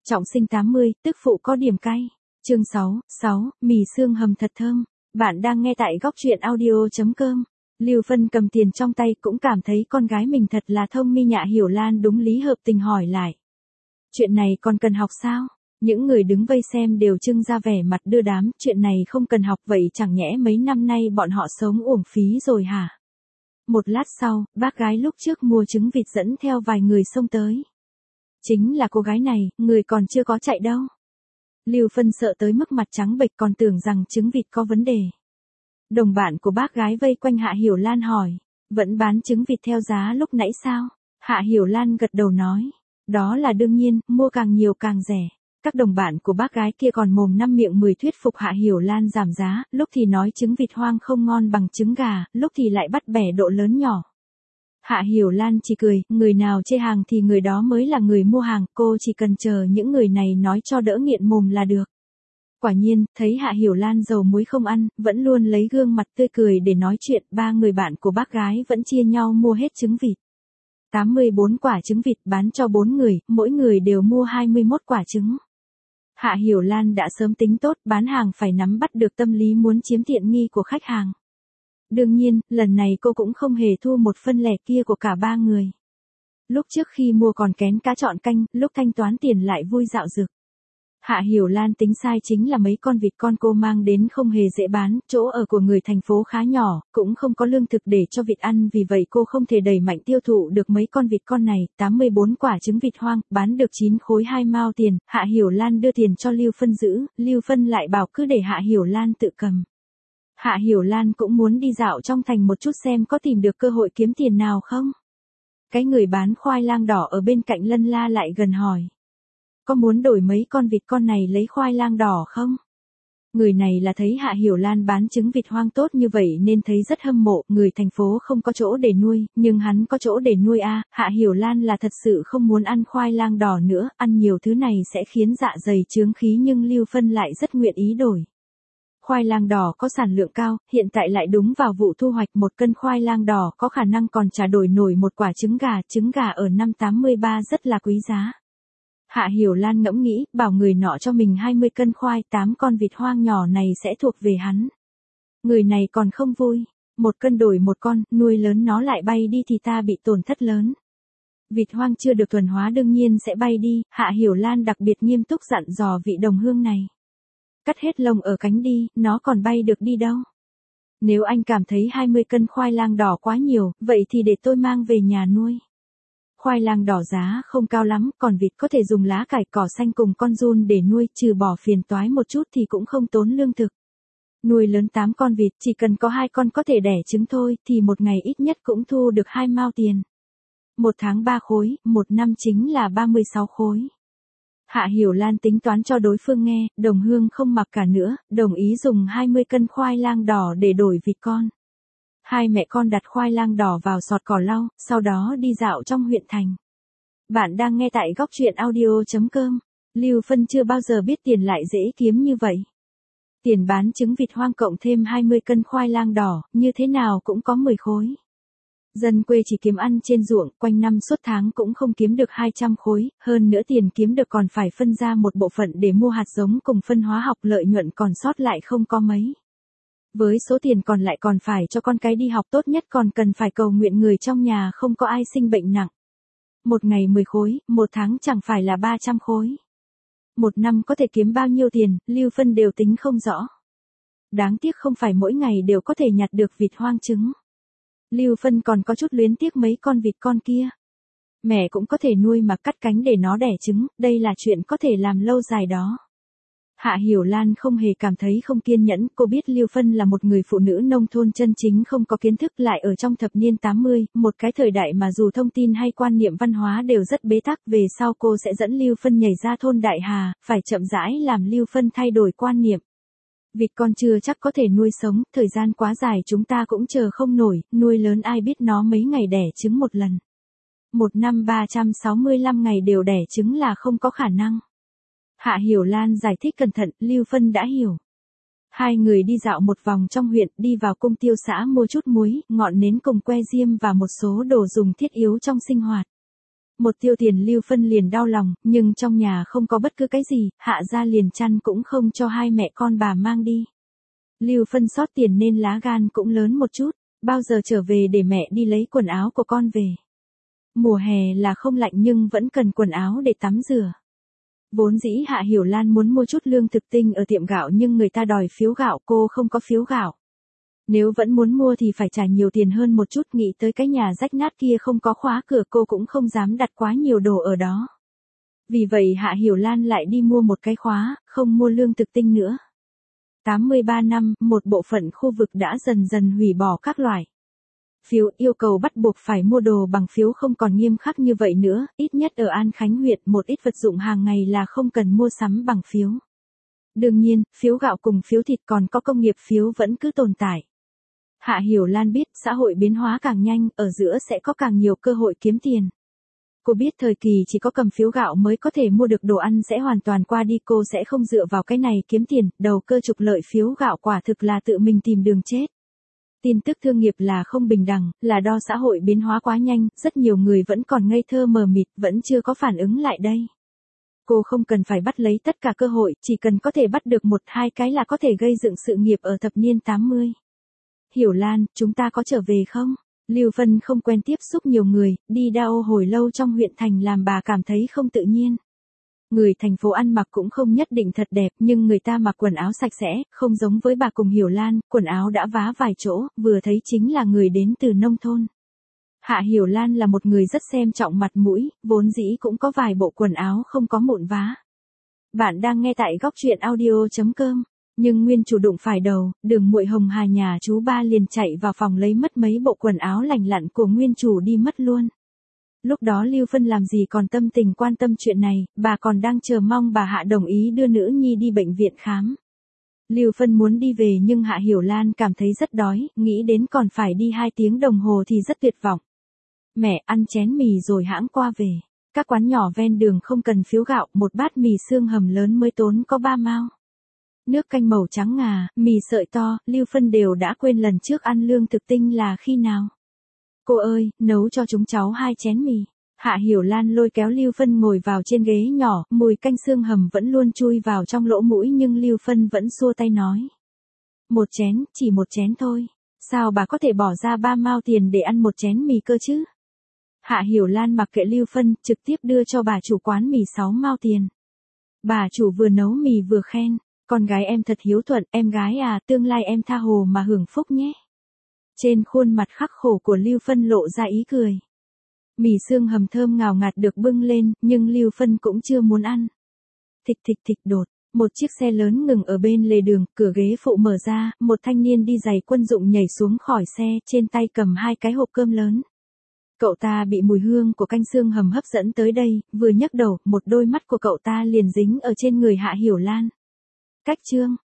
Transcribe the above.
Trọng sinh 80, tức phụ có điểm cay. Chương 6, mì xương hầm thật thơm. Bạn đang nghe tại góc truyện audio.com. Lưu Phân cầm tiền trong tay cũng cảm thấy con gái mình thật là thông minh. Nhạ Hiểu Lan đúng lý hợp tình hỏi lại. Chuyện này còn cần học sao? Những người đứng vây xem đều trưng ra vẻ mặt đưa đám. Chuyện này không cần học vậy chẳng nhẽ mấy năm nay bọn họ sống uổng phí rồi hả? Một lát sau, bác gái lúc trước mua trứng vịt dẫn theo vài người xông tới. Chính là cô gái này, người còn chưa có chạy đâu. Lưu Phân sợ tới mức mặt trắng bệch còn tưởng rằng trứng vịt có vấn đề. Đồng bạn của bác gái vây quanh Hạ Hiểu Lan hỏi, vẫn bán trứng vịt theo giá lúc nãy sao? Hạ Hiểu Lan gật đầu nói, đó là đương nhiên, mua càng nhiều càng rẻ. Các đồng bạn của bác gái kia còn mồm năm miệng mười thuyết phục Hạ Hiểu Lan giảm giá, lúc thì nói trứng vịt hoang không ngon bằng trứng gà, lúc thì lại bắt bẻ độ lớn nhỏ. Hạ Hiểu Lan chỉ cười, người nào chê hàng thì người đó mới là người mua hàng, cô chỉ cần chờ những người này nói cho đỡ nghiện mồm là được. Quả nhiên, thấy Hạ Hiểu Lan dầu muối không ăn, vẫn luôn lấy gương mặt tươi cười để nói chuyện, ba người bạn của bác gái vẫn chia nhau mua hết trứng vịt. 84 quả trứng vịt bán cho 4 người, mỗi người đều mua 21 quả trứng. Hạ Hiểu Lan đã sớm tính tốt, bán hàng phải nắm bắt được tâm lý muốn chiếm tiện nghi của khách hàng. Đương nhiên, lần này cô cũng không hề thu một phân lẻ kia của cả ba người. Lúc trước khi mua còn kén cá chọn canh, lúc thanh toán tiền lại vui dạo dực. Hạ Hiểu Lan tính sai chính là mấy con vịt con cô mang đến không hề dễ bán, chỗ ở của người thành phố khá nhỏ, cũng không có lương thực để cho vịt ăn, vì vậy cô không thể đẩy mạnh tiêu thụ được mấy con vịt con này. 84 quả trứng vịt hoang, bán được 9 khối 2 mao tiền, Hạ Hiểu Lan đưa tiền cho Lưu Phân giữ, Lưu Phân lại bảo cứ để Hạ Hiểu Lan tự cầm. Hạ Hiểu Lan cũng muốn đi dạo trong thành một chút xem có tìm được cơ hội kiếm tiền nào không. Cái người bán khoai lang đỏ ở bên cạnh lân la lại gần hỏi. Có muốn đổi mấy con vịt con này lấy khoai lang đỏ không? Người này là thấy Hạ Hiểu Lan bán trứng vịt hoang tốt như vậy nên thấy rất hâm mộ, người thành phố không có chỗ để nuôi, nhưng hắn có chỗ để nuôi a. Hạ Hiểu Lan là thật sự không muốn ăn khoai lang đỏ nữa, ăn nhiều thứ này sẽ khiến dạ dày chướng khí nhưng Lưu Phân lại rất nguyện ý đổi. Khoai lang đỏ có sản lượng cao, hiện tại lại đúng vào vụ thu hoạch, một cân khoai lang đỏ có khả năng còn trả đổi nổi một quả trứng gà ở năm 83 rất là quý giá. Hạ Hiểu Lan ngẫm nghĩ, bảo người nọ cho mình 20 cân khoai, 8 con vịt hoang nhỏ này sẽ thuộc về hắn. Người này còn không vui, một cân đổi một con, nuôi lớn nó lại bay đi thì ta bị tổn thất lớn. Vịt hoang chưa được thuần hóa đương nhiên sẽ bay đi, Hạ Hiểu Lan đặc biệt nghiêm túc dặn dò vị đồng hương này. Cắt hết lông ở cánh đi, nó còn bay được đi đâu. Nếu anh cảm thấy 20 cân khoai lang đỏ quá nhiều, vậy thì để tôi mang về nhà nuôi. Khoai lang đỏ giá không cao lắm, còn vịt có thể dùng lá cải cỏ xanh cùng con giun để nuôi, trừ bỏ phiền toái một chút thì cũng không tốn lương thực. Nuôi lớn 8 con vịt, chỉ cần có 2 con có thể đẻ trứng thôi, thì một ngày ít nhất cũng thu được 2 mao tiền. Một tháng 3 khối, một năm chính là 36 khối. Hạ Hiểu Lan tính toán cho đối phương nghe, đồng hương không mặc cả nữa, đồng ý dùng 20 cân khoai lang đỏ để đổi vịt con. Hai mẹ con đặt khoai lang đỏ vào sọt cỏ lau, sau đó đi dạo trong huyện thành. Bạn đang nghe tại góc truyện audio.com. Lưu Phân chưa bao giờ biết tiền lại dễ kiếm như vậy. Tiền bán trứng vịt hoang cộng thêm 20 cân khoai lang đỏ, như thế nào cũng có 10 khối. Dân quê chỉ kiếm ăn trên ruộng, quanh năm suốt tháng cũng không kiếm được 200 khối, hơn nữa tiền kiếm được còn phải phân ra một bộ phận để mua hạt giống cùng phân hóa học, lợi nhuận còn sót lại không có mấy. Với số tiền còn lại còn phải cho con cái đi học, tốt nhất còn cần phải cầu nguyện người trong nhà không có ai sinh bệnh nặng. Một ngày 10 khối, một tháng chẳng phải là 300 khối. Một năm có thể kiếm bao nhiêu tiền, Lưu Phân đều tính không rõ. Đáng tiếc không phải mỗi ngày đều có thể nhặt được vịt hoang trứng. Lưu Phân còn có chút luyến tiếc mấy con vịt con kia. Mẹ cũng có thể nuôi mà cắt cánh để nó đẻ trứng, đây là chuyện có thể làm lâu dài đó. Hạ Hiểu Lan không hề cảm thấy không kiên nhẫn, cô biết Lưu Phân là một người phụ nữ nông thôn chân chính không có kiến thức, lại ở trong thập niên 80, một cái thời đại mà dù thông tin hay quan niệm văn hóa đều rất bế tắc, về sau cô sẽ dẫn Lưu Phân nhảy ra thôn Đại Hà, phải chậm rãi làm Lưu Phân thay đổi quan niệm. Vịt con chưa chắc có thể nuôi sống, thời gian quá dài chúng ta cũng chờ không nổi, nuôi lớn ai biết nó mấy ngày đẻ trứng một lần. Một năm 365 ngày đều đẻ trứng là không có khả năng. Hạ Hiểu Lan giải thích cẩn thận, Lưu Phân đã hiểu. Hai người đi dạo một vòng trong huyện, đi vào cung tiêu xã mua chút muối, ngọn nến cùng que diêm và một số đồ dùng thiết yếu trong sinh hoạt. Một tiêu tiền Lưu Phân liền đau lòng, nhưng trong nhà không có bất cứ cái gì, Hạ gia liền chăn cũng không cho hai mẹ con bà mang đi. Lưu Phân sót tiền nên lá gan cũng lớn một chút, bao giờ trở về để mẹ đi lấy quần áo của con về. Mùa hè là không lạnh nhưng vẫn cần quần áo để tắm rửa. Vốn dĩ Hạ Hiểu Lan muốn mua chút lương thực tinh ở tiệm gạo nhưng người ta đòi phiếu gạo, cô không có phiếu gạo. Nếu vẫn muốn mua thì phải trả nhiều tiền hơn một chút, nghĩ tới cái nhà rách nát kia không có khóa cửa cô cũng không dám đặt quá nhiều đồ ở đó. Vì vậy Hạ Hiểu Lan lại đi mua một cái khóa, không mua lương thực tinh nữa. 83 năm, một bộ phận khu vực đã dần dần hủy bỏ các loại phiếu, yêu cầu bắt buộc phải mua đồ bằng phiếu không còn nghiêm khắc như vậy nữa, ít nhất ở An Khánh huyện một ít vật dụng hàng ngày là không cần mua sắm bằng phiếu. Đương nhiên, phiếu gạo cùng phiếu thịt còn có công nghiệp phiếu vẫn cứ tồn tại. Hạ Hiểu Lan biết xã hội biến hóa càng nhanh, ở giữa sẽ có càng nhiều cơ hội kiếm tiền. Cô biết thời kỳ chỉ có cầm phiếu gạo mới có thể mua được đồ ăn sẽ hoàn toàn qua đi, cô sẽ không dựa vào cái này kiếm tiền, đầu cơ trục lợi phiếu gạo quả thực là tự mình tìm đường chết. Tin tức thương nghiệp là không bình đẳng, là do xã hội biến hóa quá nhanh, rất nhiều người vẫn còn ngây thơ mờ mịt, vẫn chưa có phản ứng lại đây. Cô không cần phải bắt lấy tất cả cơ hội, chỉ cần có thể bắt được một hai cái là có thể gây dựng sự nghiệp ở thập niên 80. Hiểu Lan, chúng ta có trở về không? Lưu Phân không quen tiếp xúc nhiều người, đi đao hồi lâu trong huyện thành làm bà cảm thấy không tự nhiên. Người thành phố ăn mặc cũng không nhất định thật đẹp nhưng người ta mặc quần áo sạch sẽ, không giống với bà cùng Hiểu Lan, quần áo đã vá vài chỗ, vừa thấy chính là người đến từ nông thôn. Hạ Hiểu Lan là một người rất xem trọng mặt mũi, vốn dĩ cũng có vài bộ quần áo không có mụn vá. Bạn đang nghe tại góc truyện audio.com. Nhưng nguyên chủ đụng phải đầu, Đường Muội Hồng Hà nhà chú ba liền chạy vào phòng lấy mất mấy bộ quần áo lành lặn của nguyên chủ đi mất luôn. Lúc đó Lưu Phân làm gì còn tâm tình quan tâm chuyện này, bà còn đang chờ mong bà Hạ đồng ý đưa nữ nhi đi bệnh viện khám. Lưu Phân muốn đi về nhưng Hạ Hiểu Lan cảm thấy rất đói, nghĩ đến còn phải đi 2 tiếng đồng hồ thì rất tuyệt vọng. Mẹ ăn chén mì rồi hãng qua về. Các quán nhỏ ven đường không cần phiếu gạo, một bát mì xương hầm lớn mới tốn có 3 mao. Nước canh màu trắng ngà, mì sợi to, Lưu Phân đều đã quên lần trước ăn lương thực tinh là khi nào. Cô ơi, nấu cho chúng cháu 2 chén mì. Hạ Hiểu Lan lôi kéo Lưu Phân ngồi vào trên ghế nhỏ, mùi canh xương hầm vẫn luôn chui vào trong lỗ mũi nhưng Lưu Phân vẫn xua tay nói. Một chén, chỉ một chén thôi. Sao bà có thể bỏ ra 3 mao tiền để ăn một chén mì cơ chứ? Hạ Hiểu Lan mặc kệ Lưu Phân, trực tiếp đưa cho bà chủ quán mì 6 mao tiền. Bà chủ vừa nấu mì vừa khen. Con gái em thật hiếu thuận, em gái à, tương lai em tha hồ mà hưởng phúc nhé. Trên khuôn mặt khắc khổ của Lưu Phân lộ ra ý cười. Mì xương hầm thơm ngào ngạt được bưng lên, nhưng Lưu Phân cũng chưa muốn ăn. Thịch thịch thịch đột, một chiếc xe lớn ngừng ở bên lề đường, cửa ghế phụ mở ra, một thanh niên đi giày quân dụng nhảy xuống khỏi xe, trên tay cầm 2 cái hộp cơm lớn. Cậu ta bị mùi hương của canh xương hầm hấp dẫn tới đây, vừa nhấc đầu, một đôi mắt của cậu ta liền dính ở trên người Hạ Hiểu Lan. Cách chương